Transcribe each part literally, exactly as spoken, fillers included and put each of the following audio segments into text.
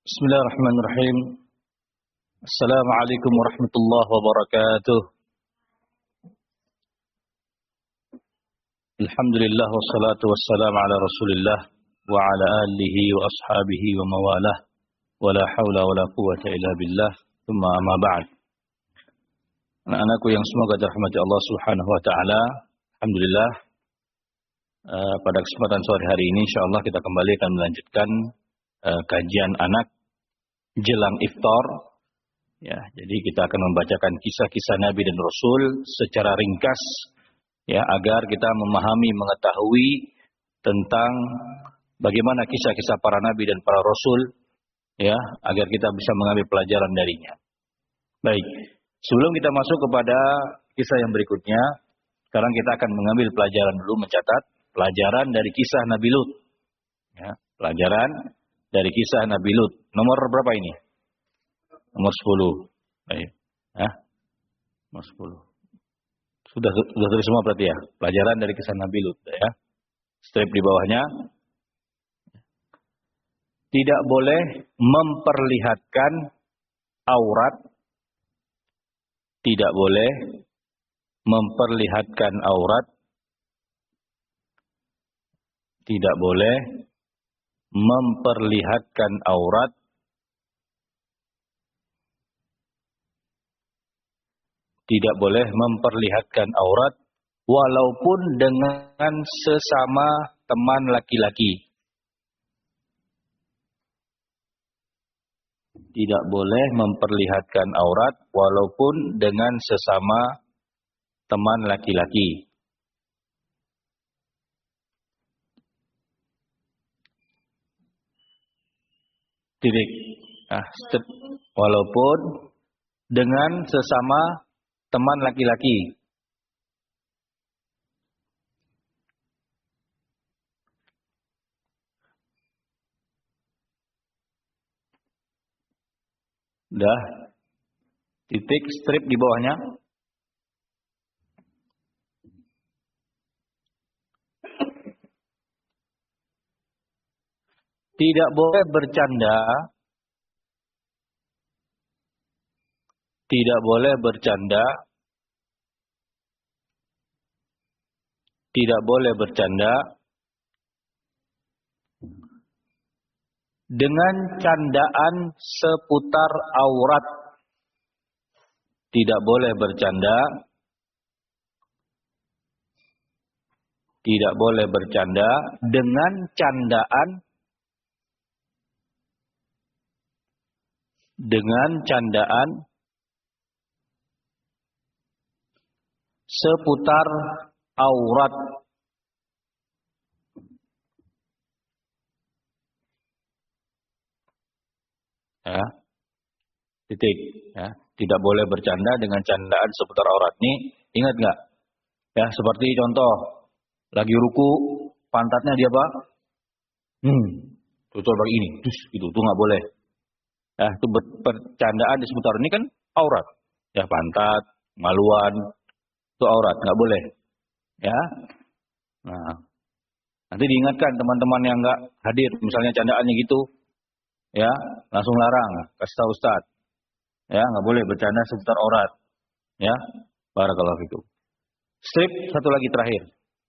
Bismillahirrahmanirrahim. Assalamualaikum warahmatullahi wabarakatuh. Alhamdulillah wassalatu wassalamu ala Rasulillah wa ala alihi wa ashabihi wa mawalah. Wa la haula wa la quwwata illa billah. Tsumma amma ba'd. Anak-anakku yang semoga dirahmati Allah Subhanahu wa taala, alhamdulillah uh, pada kesempatan sore hari ini insyaallah kita kembali akan melanjutkan uh, kajian anak jelang iftar. Ya, jadi kita akan membacakan kisah-kisah Nabi dan Rasul secara ringkas, ya, agar kita memahami, mengetahui tentang bagaimana kisah-kisah para Nabi dan para Rasul, ya, agar kita bisa mengambil pelajaran darinya. Baik, sebelum kita masuk kepada kisah yang berikutnya, sekarang kita akan mengambil pelajaran dulu, mencatat pelajaran dari kisah Nabi Lut. Ya, pelajaran dari kisah Nabi Lut. Nomor berapa ini? Nomor sepuluh. Baik. Hah? Nomor sepuluh. Sudah sudah tulis semua berarti ya? Pelajaran dari kisah Nabi Lut, ya. Strip di bawahnya. Tidak boleh memperlihatkan aurat. Tidak boleh memperlihatkan aurat. Tidak boleh memperlihatkan aurat. Tidak boleh memperlihatkan aurat walaupun dengan sesama teman laki-laki. Tidak boleh memperlihatkan aurat walaupun dengan sesama teman laki-laki. Titik. Nah, walaupun dengan sesama teman laki-laki. Udah. Titik, strip di bawahnya. Tidak boleh bercanda. Tidak boleh bercanda. Tidak boleh bercanda dengan candaan seputar aurat. Tidak boleh bercanda. Tidak boleh bercanda dengan candaan dengan candaan seputar aurat. Ya. Titik, ya. Tidak boleh bercanda dengan candaan seputar aurat. Nih, ingat nggak? Ya, seperti contoh lagi ruku, pantatnya dia apa? Hmm, tutul bagi ini, dus, gitu, itu nggak boleh. Ya, itu bercandaan di seputar ini kan aurat. Ya, pantat, maluan, itu aurat, nggak boleh. Ya, nah, nanti diingatkan teman-teman yang nggak hadir, misalnya candaannya gitu, ya, langsung larang, kasih tahu Ustaz, ya, nggak boleh bercanda seputar aurat, ya, barakallahu fikum. Strip satu lagi terakhir.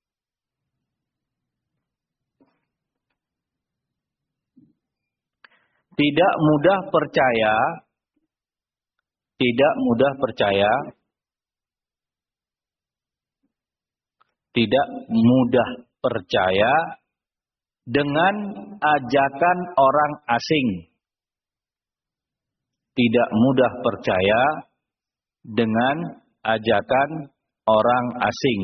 Tidak mudah percaya, tidak mudah percaya. Tidak mudah percaya dengan ajakan orang asing. Tidak mudah percaya dengan ajakan orang asing.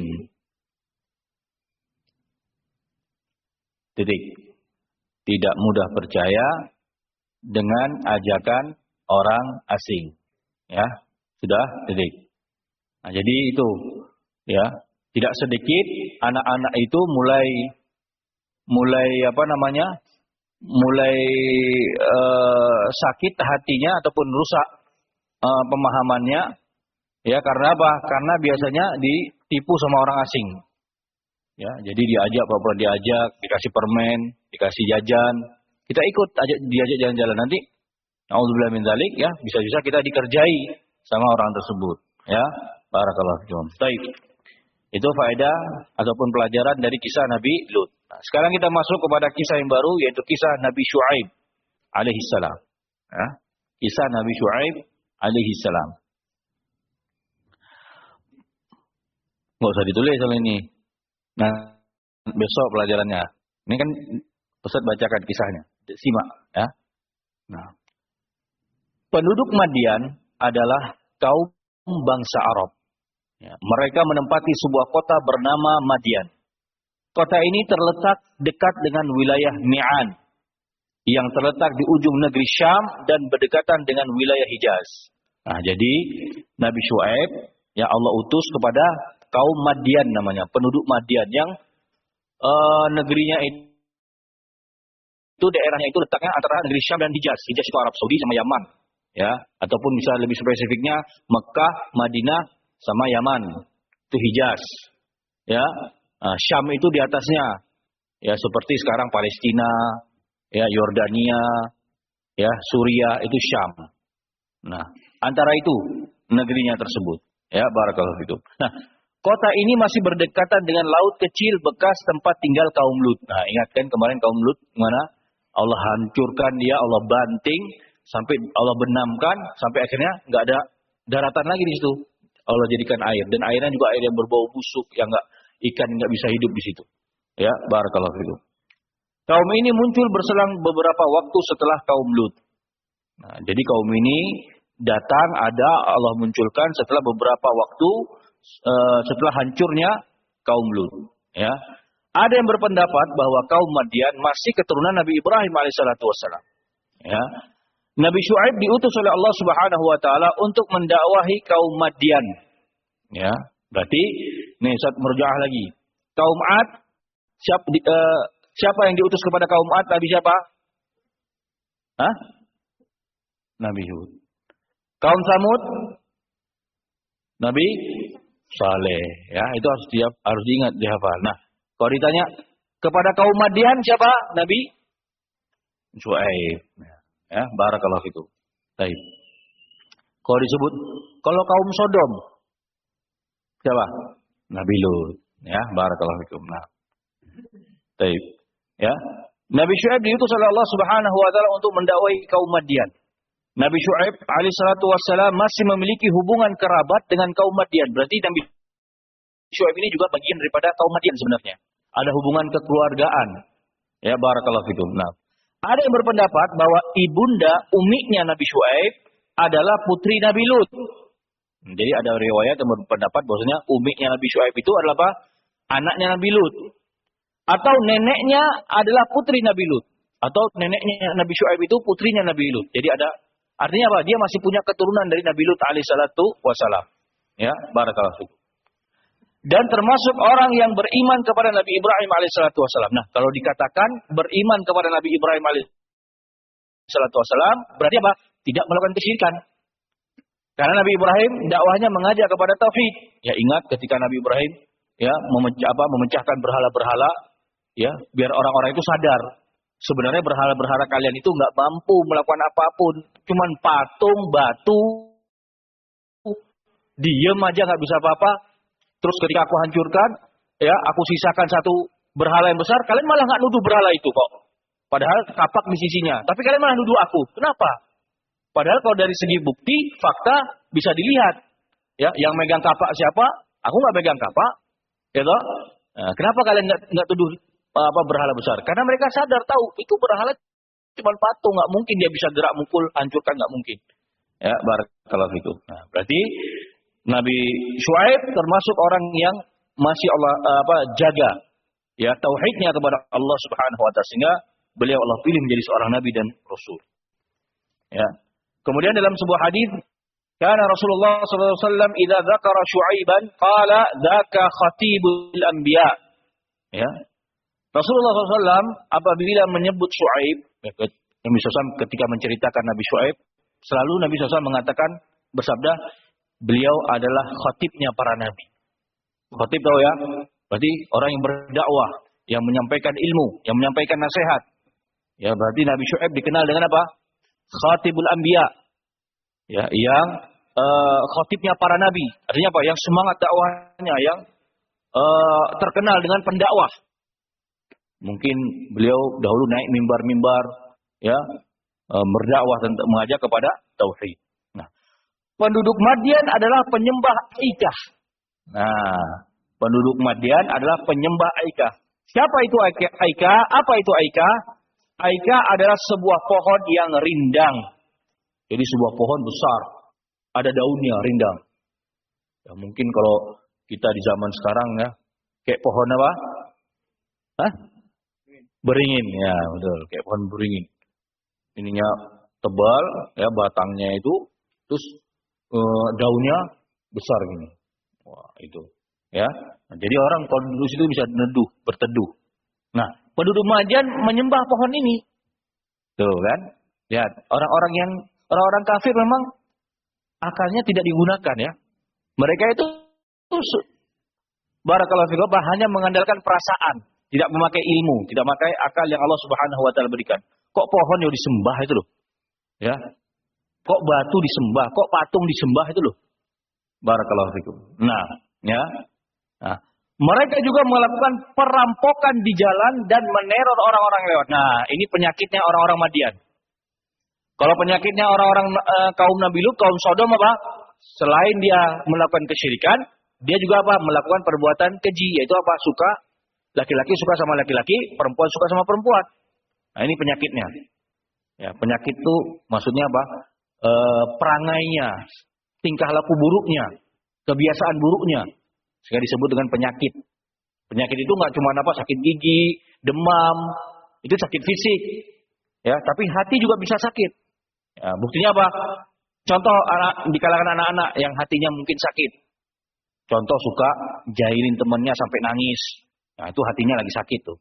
Titik. Tidak mudah percaya dengan ajakan orang asing. Ya, sudah, titik. Nah, jadi itu, ya. Tidak sedikit anak-anak itu mulai mulai apa namanya? mulai uh, sakit hatinya ataupun rusak uh, pemahamannya, ya, karena apa? Karena biasanya ditipu sama orang asing. Ya, jadi diajak, pura-pura diajak, dikasih permen, dikasih jajan, kita ikut, ajak diajak jalan-jalan, nanti Nauzubillah min dzalik, ya, bisa-bisa kita dikerjai sama orang tersebut, ya. Barakallahu fikum. Baik. Itu faedah ataupun pelajaran dari kisah Nabi Lut. Nah, sekarang kita masuk kepada kisah yang baru, yaitu kisah Nabi Syuaib alaihi salam. Ya. Kisah Nabi Syuaib alaihi salam. Nggak usah ditulis soal ini. Nah, besok pelajarannya. Ini kan Ustaz bacakan kisahnya. Simak, ya. Nah, penduduk Madian adalah kaum bangsa Arab. Ya, mereka menempati sebuah kota bernama Madian. Kota ini terletak dekat dengan wilayah Mi'an, yang terletak di ujung negeri Syam dan berdekatan dengan wilayah Hijaz. Nah, jadi Nabi Syuaib, ya, Allah utus kepada kaum Madian namanya, penduduk Madian yang uh, negerinya itu, itu daerahnya itu letaknya antara negeri Syam dan Hijaz. Hijaz itu Arab Saudi sama Yaman, ya, ataupun bisa lebih spesifiknya Mekah, Madinah sama Yaman. Itu Hijaz. Ya, nah, Syam itu di atasnya. Ya, seperti sekarang Palestina, ya, Yordania, ya, Suria, itu Syam. Nah, antara itu negerinya tersebut. Ya, barakallahu fikum. Nah, kota ini masih berdekatan dengan laut kecil bekas tempat tinggal kaum Lut. Nah, ingat kan kemarin kaum Lut mana? Allah hancurkan dia, Allah banting, sampai Allah benamkan, sampai akhirnya nggak ada daratan lagi di situ. Allah jadikan air, dan airnya juga air yang berbau busuk, yang nggak, ikan nggak bisa hidup di situ. Ya, barakallahu fikum. Kaum ini muncul berselang beberapa waktu setelah kaum Lut. Nah, jadi kaum ini datang, ada, Allah munculkan setelah beberapa waktu uh, setelah hancurnya kaum Lut. Ya, ada yang berpendapat bahwa kaum Madian masih keturunan Nabi Ibrahim alaihissalatu wassalam. Ya, Nabi Syuaib diutus oleh Allah Subhanahu wa taala untuk mendakwahi kaum Madian. Ya, berarti nih saat merjaah lagi. Kaum Ad, siapa, uh, siapa yang diutus kepada kaum Ad? Nabi siapa? Hah? Nabi Hud. Kaum Samud? Nabi Saleh. Ya, itu harus dia harus diingat, dihafal. Nah, kalau ditanya kepada kaum Madian siapa? Nabi Syuaib. Ya, barakallahu fikum. Baik. Kalau disebut, kalau kaum Sodom siapa? Nabi Lut. Ya, barakallahu fikum. Nah. Baik. Ya. Nabi Syuaib diutus oleh Allah Subhanahu wa taala untuk mendakwahi kaum Madian. Nabi Syuaib alaihissalatu wassalam masih memiliki hubungan kerabat dengan kaum Madian. Berarti Nabi Syuaib ini juga bagian daripada kaum Madian sebenarnya. Ada hubungan kekeluargaan. Ya, barakallahu fikum. Nah, ada yang berpendapat bahwa ibunda umiknya Nabi Syuaib adalah putri Nabi Lut. Jadi ada riwayat yang berpendapat bahwasanya umiknya Nabi Syuaib itu adalah apa? Anaknya Nabi Lut. Atau neneknya adalah putri Nabi Lut. Atau neneknya Nabi Syuaib itu putrinya Nabi Lut. Jadi ada, artinya apa? Dia masih punya keturunan dari Nabi Lut alaihissalatu wassalam. Ya, barakallahu fikum. Dan termasuk orang yang beriman kepada Nabi Ibrahim alaihissalatu wassalam. Nah, kalau dikatakan beriman kepada Nabi Ibrahim alaihissalatu wassalam, berarti apa? Tidak melakukan kesyirikan. Karena Nabi Ibrahim dakwahnya mengajak kepada tauhid. Ya, ingat ketika Nabi Ibrahim ya memecah, apa, memecahkan berhala-berhala, ya, biar orang-orang itu sadar. Sebenarnya berhala-berhala kalian itu nggak mampu melakukan apapun, cuman patung, batu, diem aja nggak bisa apa-apa. Terus ketika aku hancurkan, ya, aku sisakan satu berhala yang besar, kalian malah nggak nuduh berhala itu kok. Padahal kapak di sisinya, tapi kalian malah nuduh aku. Kenapa? Padahal kalau dari segi bukti, fakta bisa dilihat. Ya, yang megang kapak siapa? Aku nggak megang kapak, ya toh? Nah, kenapa kalian nggak nggak tuduh apa berhala besar? Karena mereka sadar tahu itu berhala cuma patung, nggak mungkin dia bisa gerak mukul, hancurkan nggak mungkin. Ya, barakallahu fikum. Nah, berarti Nabi Syuaib termasuk orang yang masih Allah apa jaga ya tauhidnya kepada Allah Subhanahu wa taala, sehingga beliau Allah pilih menjadi seorang nabi dan rasul. Ya. Kemudian dalam sebuah hadis, kana Rasulullah sallallahu alaihi wasallam idza dzakara Syuaiban qala dzaka khatibul anbiya. Ya. Rasulullah sallallahu alaihi wasallam apabila menyebut Syuaib, Nabi sallallahu alaihi wasallam ketika menceritakan Nabi Syuaib, selalu Nabi sallallahu alaihi wasallam mengatakan bersabda, beliau adalah khatibnya para nabi. Khatib tahu ya? Berarti orang yang berdakwah, yang menyampaikan ilmu, yang menyampaikan nasihat. Ya, berarti Nabi Syuaib dikenal dengan apa? khatibul anbiya. Ya, yang uh, khatibnya para nabi. Artinya apa? Yang semangat dakwahnya, yang uh, terkenal dengan pendakwah. Mungkin beliau dahulu naik mimbar-mimbar, ya, uh, berdakwah tentang mengajak kepada tauhid. Nah, penduduk Madian adalah penyembah Aikah. Nah, penduduk Madian adalah penyembah Aikah. Siapa itu Aikah? Apa itu Aikah? Aikah adalah sebuah pohon yang rindang. Jadi sebuah pohon besar, ada daunnya rindang. Ya, mungkin kalau kita di zaman sekarang ya, kayak pohon apa? Hah? Beringin, ya betul, kayak pohon beringin. Ininya tebal, ya batangnya itu, terus eh, daunnya besar gini. Wah itu, ya. Nah, jadi orang kalau duduk situ bisa neduh, berteduh. Nah, penduduk Madian menyembah pohon ini, tuh kan? Lihat, orang-orang yang orang-orang kafir memang akalnya tidak digunakan ya. Mereka itu barakallahu fikum hanya mengandalkan perasaan, tidak memakai ilmu, tidak memakai akal yang Allah Subhanahu wa taala berikan. Kok pohon yang disembah itu loh? Ya. Kok batu disembah, kok patung disembah itu loh. Barakallahu fikum. Nah, ya. Nah, mereka juga melakukan perampokan di jalan dan meneror orang-orang lewat. Nah, ini penyakitnya orang-orang Madian. Kalau penyakitnya orang-orang e, kaum Nabi Lut, kaum Sodom apa? Selain dia melakukan kesyirikan, dia juga apa? Melakukan perbuatan keji, yaitu apa? Suka laki-laki suka sama laki-laki, perempuan suka sama perempuan. Nah, ini penyakitnya. Ya, penyakit itu maksudnya apa? E, perangainya, tingkah laku buruknya, kebiasaan buruknya. Sehingga disebut dengan penyakit. Penyakit itu nggak cuma apa? Sakit gigi, demam, itu sakit fisik. Ya, tapi hati juga bisa sakit. Ya, buktinya apa? Contoh anak di kalangan anak-anak yang hatinya mungkin sakit. Contoh suka jahilin temannya sampai nangis. Nah, itu hatinya lagi sakit tuh.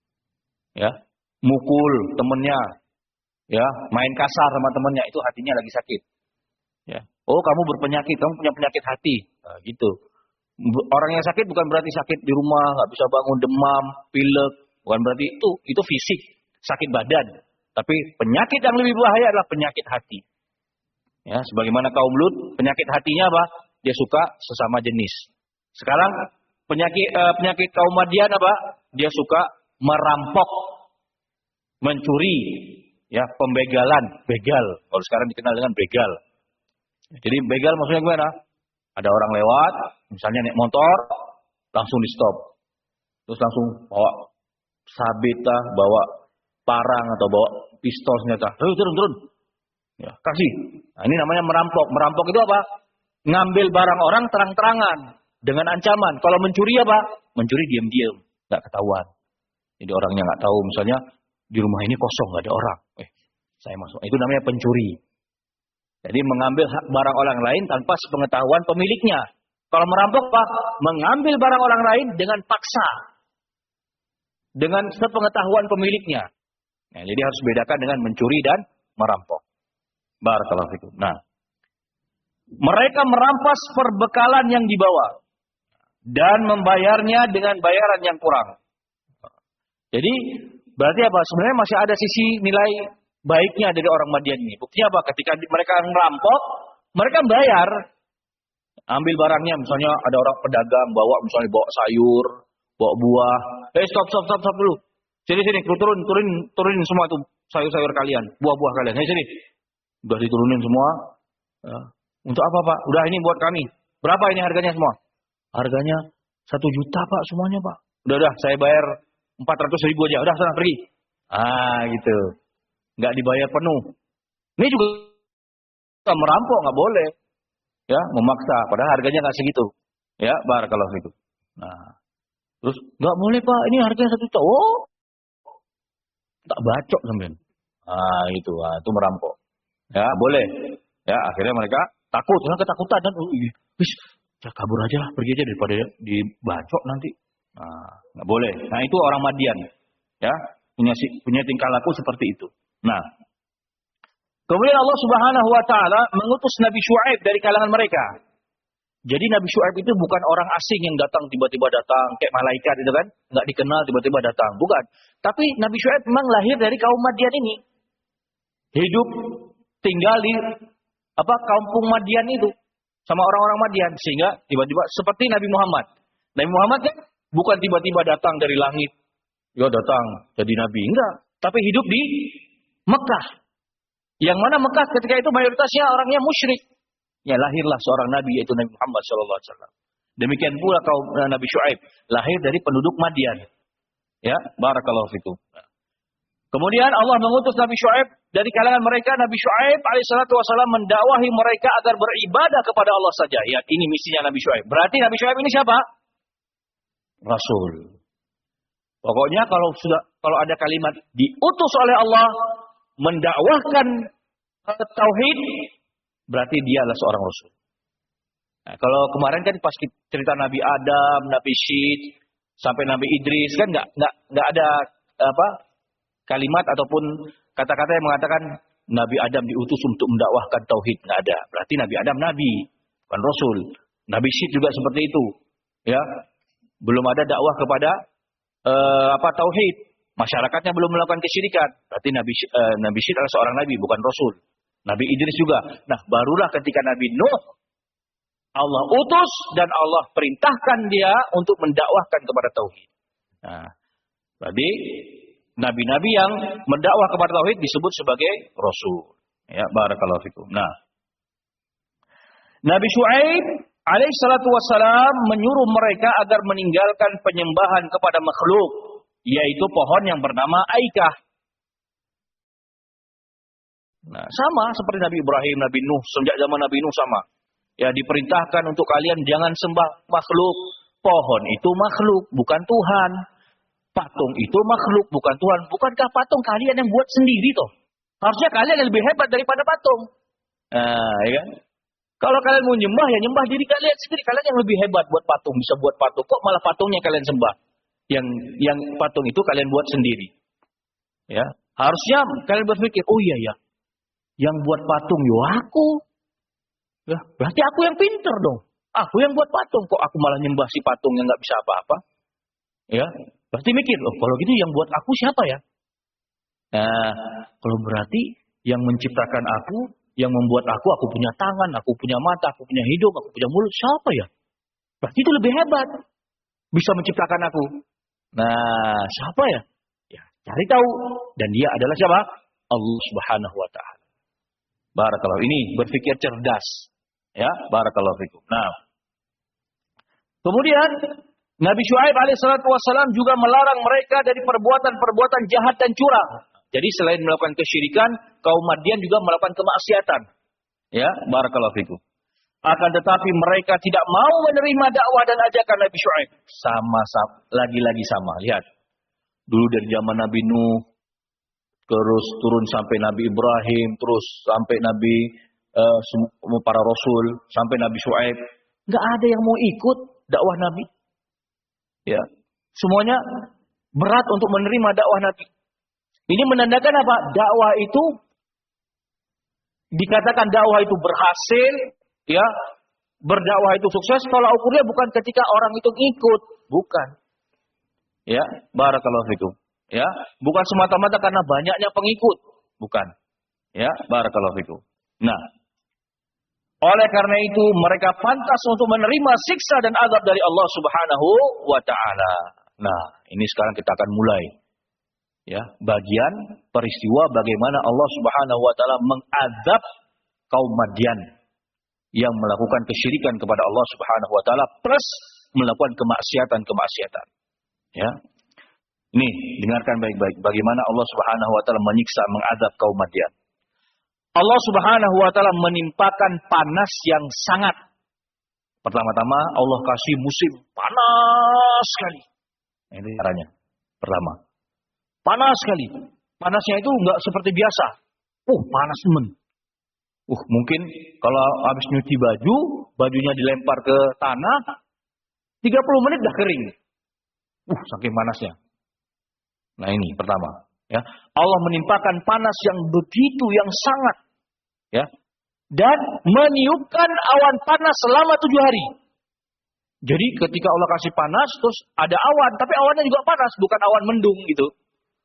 Ya, mukul temannya. Ya, main kasar sama temannya, itu hatinya lagi sakit. Ya. Oh, kamu berpenyakit, kamu punya penyakit hati. Nah, gitu. Orang yang sakit bukan berarti sakit di rumah, nggak bisa bangun, demam, pilek. Bukan berarti itu, itu fisik, sakit badan. Tapi penyakit yang lebih bahaya adalah penyakit hati. Ya, sebagaimana kaum Lut, penyakit hatinya apa? Dia suka sesama jenis. Sekarang penyakit eh, penyakit kaum Madian apa? Dia suka merampok, mencuri, ya, pembegalan, begal. Kalau sekarang dikenal dengan begal. Jadi begal maksudnya gimana? Ada orang lewat, misalnya naik motor, langsung di stop. Terus langsung bawa sabit lah, bawa parang atau bawa pistol senjata. Hei, turun, turun. Ya, kasih. Nah, ini namanya merampok. Merampok itu apa? Ngambil barang orang terang-terangan dengan ancaman. Kalau mencuri apa? Mencuri diam-diam, nggak ketahuan. Jadi orangnya nggak tahu. Misalnya di rumah ini kosong, nggak ada orang. Eh, saya masuk. Itu namanya pencuri. Jadi mengambil hak barang orang lain tanpa sepengetahuan pemiliknya. Kalau merampok apa? Mengambil barang orang lain dengan paksa, dengan sepengetahuan pemiliknya. Nah, jadi harus bedakan dengan mencuri dan merampok. Barakallahu fikum. Nah, mereka merampas perbekalan yang dibawa dan membayarnya dengan bayaran yang kurang. Jadi berarti apa? Sebenarnya masih ada sisi nilai baiknya dari orang Madian ini. Buktinya apa? Ketika mereka merampok, mereka bayar. Ambil barangnya, misalnya ada orang pedagang bawa, misalnya bawa sayur, bawa buah. Eh stop, stop, stop, stop dulu. Sini, sini, turun, turunin, turunin semua tuh sayur-sayur kalian, buah-buah kalian. Hei, sini. Udah diturunin semua. Ya. Untuk apa, Pak? Udah, ini buat kami. Berapa ini harganya semua? Harganya satu juta, Pak, semuanya, Pak. Udah, udah, saya bayar empat ratus ribu aja. Udah, sana, pergi. Ah, gitu. Nggak dibayar penuh. Ini juga merampok, nggak boleh. Ya, memaksa. Padahal harganya nggak segitu. Ya, barakallahu fikum. Nah, terus nggak boleh, Pak. Ini harganya satu juta. Oh, tak bacok sampean. Ah, itu, ah, itu merampok. Ya, boleh. Ya, akhirnya mereka takut, karena ketakutan dan oh, iya, wis, ya kabur aja lah, pergi aja daripada dibacok nanti. Nah, nggak boleh. Nah, itu orang Madian. Ya, punya punya tingkah laku seperti itu. Nah, kemudian Allah Subhanahu wa taala mengutus Nabi Syuaib dari kalangan mereka. Jadi Nabi Syuaib itu bukan orang asing yang datang tiba-tiba datang kayak malaikat itu kan, nggak dikenal tiba-tiba datang, bukan. Tapi Nabi Syuaib memang lahir dari kaum Madian ini. Hidup tinggal di apa kampung Madian itu sama orang-orang Madian, sehingga tiba-tiba seperti Nabi Muhammad. Nabi Muhammad kan bukan tiba-tiba datang dari langit, ya datang jadi nabi, enggak, tapi hidup di Mekah. Yang mana Mekah ketika itu mayoritasnya orangnya musyrik. Ya lahirlah seorang nabi yaitu Nabi Muhammad shallallahu alaihi wasallam. Demikian pula kaum Nabi Syuaib lahir dari penduduk Madian. Ya, barakallahu fikum. Kemudian Allah mengutus Nabi Syuaib dari kalangan mereka. Nabi Syuaib alaihissalatu wassalam mendakwahi mereka agar beribadah kepada Allah saja. Ya, ini misinya Nabi Syuaib. Berarti Nabi Syuaib ini siapa? Rasul. Pokoknya kalau sudah kalau ada kalimat diutus oleh Allah mendakwahkan tauhid, berarti dia adalah seorang rasul. Nah, kalau kemarin kan pas cerita Nabi Adam, Nabi Syed, sampai Nabi Idris kan nggak nggak nggak ada apa kalimat ataupun kata-kata yang mengatakan Nabi Adam diutus untuk mendakwahkan tauhid, nggak ada. Berarti Nabi Adam nabi, bukan rasul. Nabi Syed juga seperti itu, ya. Belum ada dakwah kepada uh, apa tauhid. Masyarakatnya belum melakukan kesyirikan. Berarti Nabi uh, Nabi Syed adalah seorang nabi, bukan rasul. Nabi Idris juga. Nah, barulah ketika Nabi Nuh Allah utus dan Allah perintahkan dia untuk mendakwahkan kepada tauhid. Nah, berarti nabi-nabi yang mendakwah kepada tauhid disebut sebagai rasul. Ya, barakallahu fikum. Nah, Nabi Syuaib alaihi salatu wassalam menyuruh mereka agar meninggalkan penyembahan kepada makhluk, yaitu pohon yang bernama Aikah. Nah, sama seperti Nabi Ibrahim, Nabi Nuh, sejak zaman Nabi Nuh sama. Ya, diperintahkan untuk kalian jangan sembah makhluk. Pohon itu makhluk, bukan Tuhan. Patung itu makhluk, bukan Tuhan. Bukankah patung kalian yang buat sendiri toh? Harusnya kalian yang lebih hebat daripada patung. Nah, ya kan? Kalau kalian mau nyembah, ya nyembah diri kalian sendiri. Kalian yang lebih hebat buat patung, bisa buat patung. Kok malah patungnya kalian sembah? Yang yang patung itu kalian buat sendiri. Ya, harusnya kalian berpikir, oh iya ya, yang buat patung yo aku. Ya, berarti aku yang pinter dong. Aku yang buat patung, kok aku malah nyembah si patung yang nggak bisa apa-apa? Ya, berarti mikir, oh kalau gitu yang buat aku siapa ya? Nah, kalau berarti yang menciptakan aku, yang membuat aku, aku punya tangan, aku punya mata, aku punya hidung, aku punya mulut, siapa ya? Berarti itu lebih hebat, bisa menciptakan aku. Nah, siapa ya? Ya, cari tahu. Dan dia adalah siapa? Allah Subhanahu wa taala. Barakallahu, ini berpikir cerdas. Ya, barakallahu fikum. Nah, kemudian Nabi Syuaib alaihissalatu wassalam juga melarang mereka dari perbuatan-perbuatan jahat dan curang. Jadi selain melakukan kesyirikan, kaum Madian juga melakukan kemaksiatan. Ya, barakallahu fikum. Akan tetapi mereka tidak mau menerima dakwah dan ajakan Nabi Syuaib. Sama-sama, lagi-lagi sama. Lihat. Dulu dari zaman Nabi Nuh, terus turun sampai Nabi Ibrahim, terus sampai Nabi uh, para Rasul, sampai Nabi Syuaib. Nggak ada yang mau ikut dakwah Nabi. Ya, semuanya berat untuk menerima dakwah Nabi. Ini menandakan apa? Dakwah itu dikatakan dakwah itu berhasil, ya, berdakwah itu sukses. Kalau ukurnya bukan ketika orang itu ikut, bukan. Ya, barakallahu fikum. Ya, bukan semata-mata karena banyaknya pengikut, bukan. Ya, barakallahu fikum. Nah, oleh karena itu mereka pantas untuk menerima siksa dan azab dari Allah Subhanahu wa taala. Nah, ini sekarang kita akan mulai ya, bagian peristiwa bagaimana Allah Subhanahu wa taala mengazab kaum Madian yang melakukan kesyirikan kepada Allah Subhanahu wa taala plus melakukan kemaksiatan-kemaksiatan. Ya. Ini dengarkan baik-baik bagaimana Allah Subhanahu wa taala menyiksa, mengazab kaum Madian. Allah Subhanahu wa taala menimpakan panas yang sangat. Pertama-tama Allah kasih musim panas sekali. Ini caranya. Pertama. Panas sekali. Panasnya itu enggak seperti biasa. Uh, panas teman. Uh, mungkin kalau habis nyuci baju, bajunya dilempar ke tanah, tiga puluh menit dah kering. Uh, saking panasnya. Nah, ini pertama, ya. Allah menimpakan panas yang begitu yang sangat, ya. Dan meniupkan awan panas selama tujuh hari. Jadi ketika Allah kasih panas, terus ada awan, tapi awannya juga panas, bukan awan mendung gitu.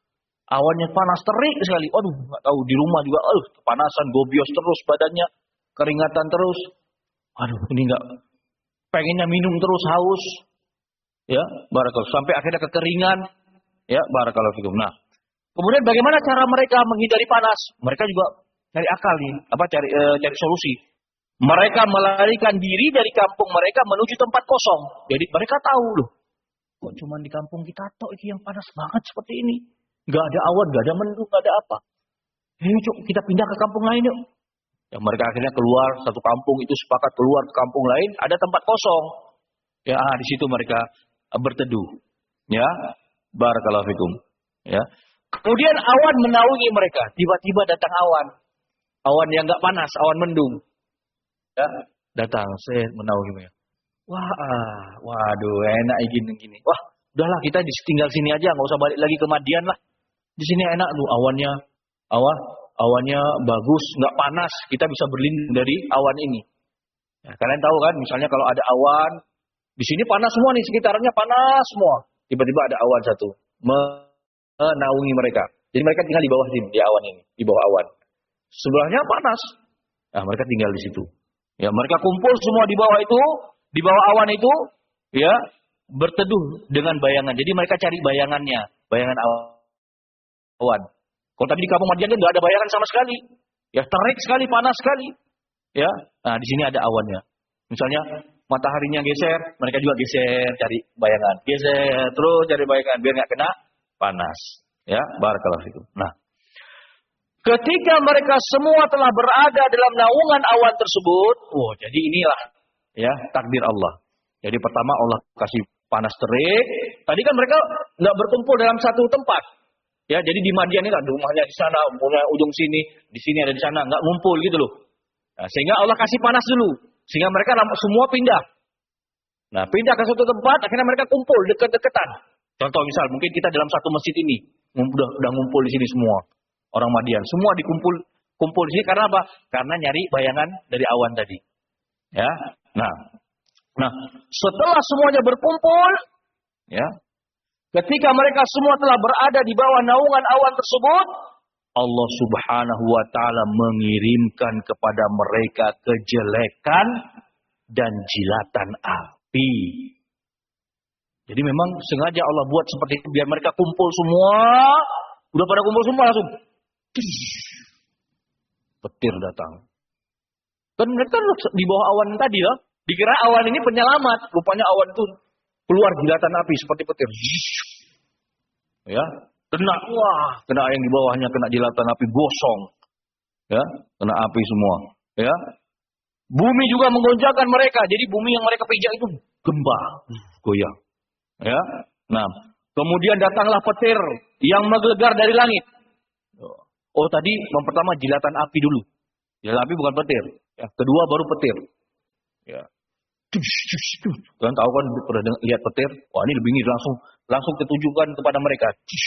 Awannya panas terik sekali. Aduh, nggak tahu di rumah juga, aduh, kepanasan, gobios terus badannya, keringatan terus. Aduh, ini nggak pengennya minum terus, haus. Ya, barakallahu. Sampai akhirnya kekeringan. Ya, barakallahu fikum. Nah, kemudian bagaimana cara mereka menghindari panas? Mereka juga cari akal nih, apa cari e, cari solusi. Mereka melarikan diri dari kampung mereka menuju tempat kosong. Jadi mereka tahu loh, kok cuma di kampung kita tok ini yang panas banget seperti ini. Gak ada awan, gak ada mendung, gak ada apa. Ayo cok, kita pindah ke kampung lain yuk. Ya, mereka akhirnya keluar satu kampung itu sepakat keluar ke kampung lain, ada tempat kosong. Ya, ah, di situ mereka berteduh. Ya, barakallahu fikum. Ya. Kemudian awan menaungi mereka. Tiba-tiba datang awan. Awan yang gak panas, awan mendung. Ya, datang, saya menaungi mereka. Wah, ah, waduh, enak gini-gini. Wah, udahlah kita tinggal sini aja, nggak usah balik lagi ke Madian lah. Di sini enak tuh, awannya, awan, awannya bagus, nggak panas, kita bisa berlindung dari awan ini. Ya, kalian tahu kan, misalnya kalau ada awan, di sini panas semua nih, sekitarnya panas semua. Tiba-tiba ada awan satu, menaungi mereka. Jadi mereka tinggal di bawah sini, di awan ini, di bawah awan. Sebelahnya panas, nah mereka tinggal di situ. Ya, mereka kumpul semua di bawah itu, di bawah awan itu, ya, berteduh dengan bayangan. Jadi mereka cari bayangannya, bayangan awan. Kalau tadi di kampung Madian kan nggak ada bayangan sama sekali, ya terik sekali, panas sekali, ya. Nah di sini ada awannya. Misalnya mataharinya geser, mereka juga geser, cari bayangan, geser terus cari bayangan biar nggak kena panas, ya. Barakallahu fikum. Nah, ketika mereka semua telah berada dalam naungan awan tersebut, oh jadi inilah, ya, takdir Allah. Jadi pertama Allah kasih panas terik. Tadi kan mereka nggak berkumpul dalam satu tempat. Ya, jadi di Madian ini kan rumahnya di sana, punya ujung sini, di sini ada di sana, nggak ngumpul gitu loh. Nah, sehingga Allah kasih panas dulu, sehingga mereka semua pindah. Nah, pindah ke suatu tempat, akhirnya mereka kumpul dekat-dekatan. Contoh misal, mungkin kita dalam satu masjid ini, udah, udah ngumpul di sini semua orang Madian, semua dikumpul, kumpul di sini karena apa? Karena nyari bayangan dari awan tadi. Ya, nah. Nah, setelah semuanya berkumpul, ya, ketika mereka semua telah berada di bawah naungan awan tersebut, Allah Subhanahu wa taala mengirimkan kepada mereka kejelekan dan jilatan api. Jadi memang sengaja Allah buat seperti itu biar mereka kumpul semua, udah pada kumpul semua langsung petir datang. Kan mereka di bawah awan tadi ya. Dikira awan ini penyelamat, rupanya awan itu keluar jilatan api seperti petir. Ya, kena, wah, kena yang di bawahnya kena jilatan api gosong. Ya, kena api semua. Ya, bumi juga menggoncangkan mereka. Jadi bumi yang mereka pijak itu gempa, goyang. Ya, nah, kemudian datanglah petir yang menggelegar dari langit. Oh, tadi yang pertama jilatan api dulu. Jilatan api bukan petir. Ya, kedua baru petir. Ya. Kalian tahu kan pernah lihat petir? Wah, ini lebih ini langsung langsung ketujukan kepada mereka.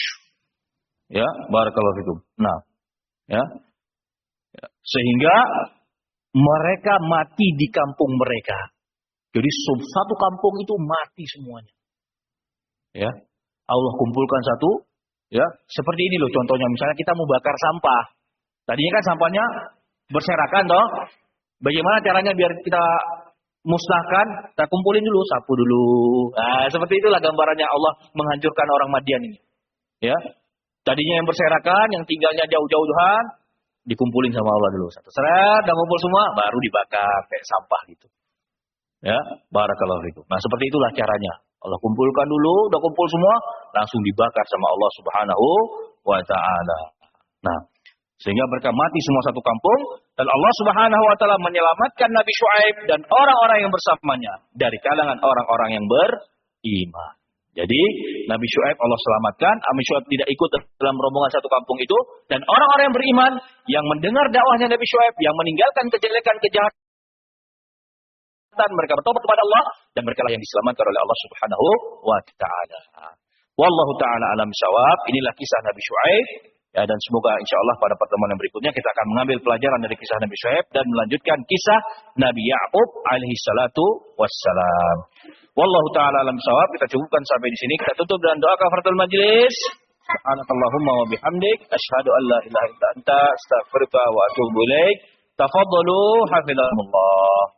Ya, barakallahu fikum. Nah, ya. Ya. Sehingga mereka mati di kampung mereka. Jadi satu kampung itu mati semuanya. Ya. Allah kumpulkan satu, ya. Seperti ini loh contohnya, misalnya kita mau bakar sampah. Tadinya kan sampahnya berserakan toh. Bagaimana caranya biar kita musnahkan? Kita kumpulin dulu, sapu dulu. Nah, seperti itulah gambarannya Allah menghancurkan orang Madian ini. Ya. Tadinya yang berserakan, yang tinggalnya jauh-jauhan, dikumpulin sama Allah dulu. Satu seret, udah kumpul semua, baru dibakar kayak sampah gitu. Ya, barakallahu fikum. Nah, seperti itulah caranya. Allah kumpulkan dulu, udah kumpul semua, langsung dibakar sama Allah Subhanahu wa taala. Nah, sehingga mereka mati semua satu kampung, dan Allah Subhanahu wa taala menyelamatkan Nabi Syuaib dan orang-orang yang bersamanya dari kalangan orang-orang yang beriman. Jadi Nabi Syuaib Allah selamatkan, Nabi Syuaib tidak ikut dalam rombongan satu kampung itu, dan orang-orang yang beriman yang mendengar dakwahnya Nabi Syuaib, yang meninggalkan kejelekan kejahatan, mereka bertobat kepada Allah, dan mereka lah yang diselamatkan oleh Allah Subhanahu wa taala. Wallahu taala alam syawab. Inilah kisah Nabi Syuaib. Ya, dan semoga insya Allah pada pertemuan yang berikutnya kita akan mengambil pelajaran dari kisah Nabi Syuaib dan melanjutkan kisah Nabi Ya'qub alaihi salatu wassalam. Wallahu ta'ala alam shawab. Kita cukupkan sampai di sini. Kita tutup dengan doa kafaratul majlis. Subhanakallahumma wa bihamdik asyhadu an la ilaha illa anta astaghfiruka wa atubu ilaik. Tafadhalu hafizakumullah.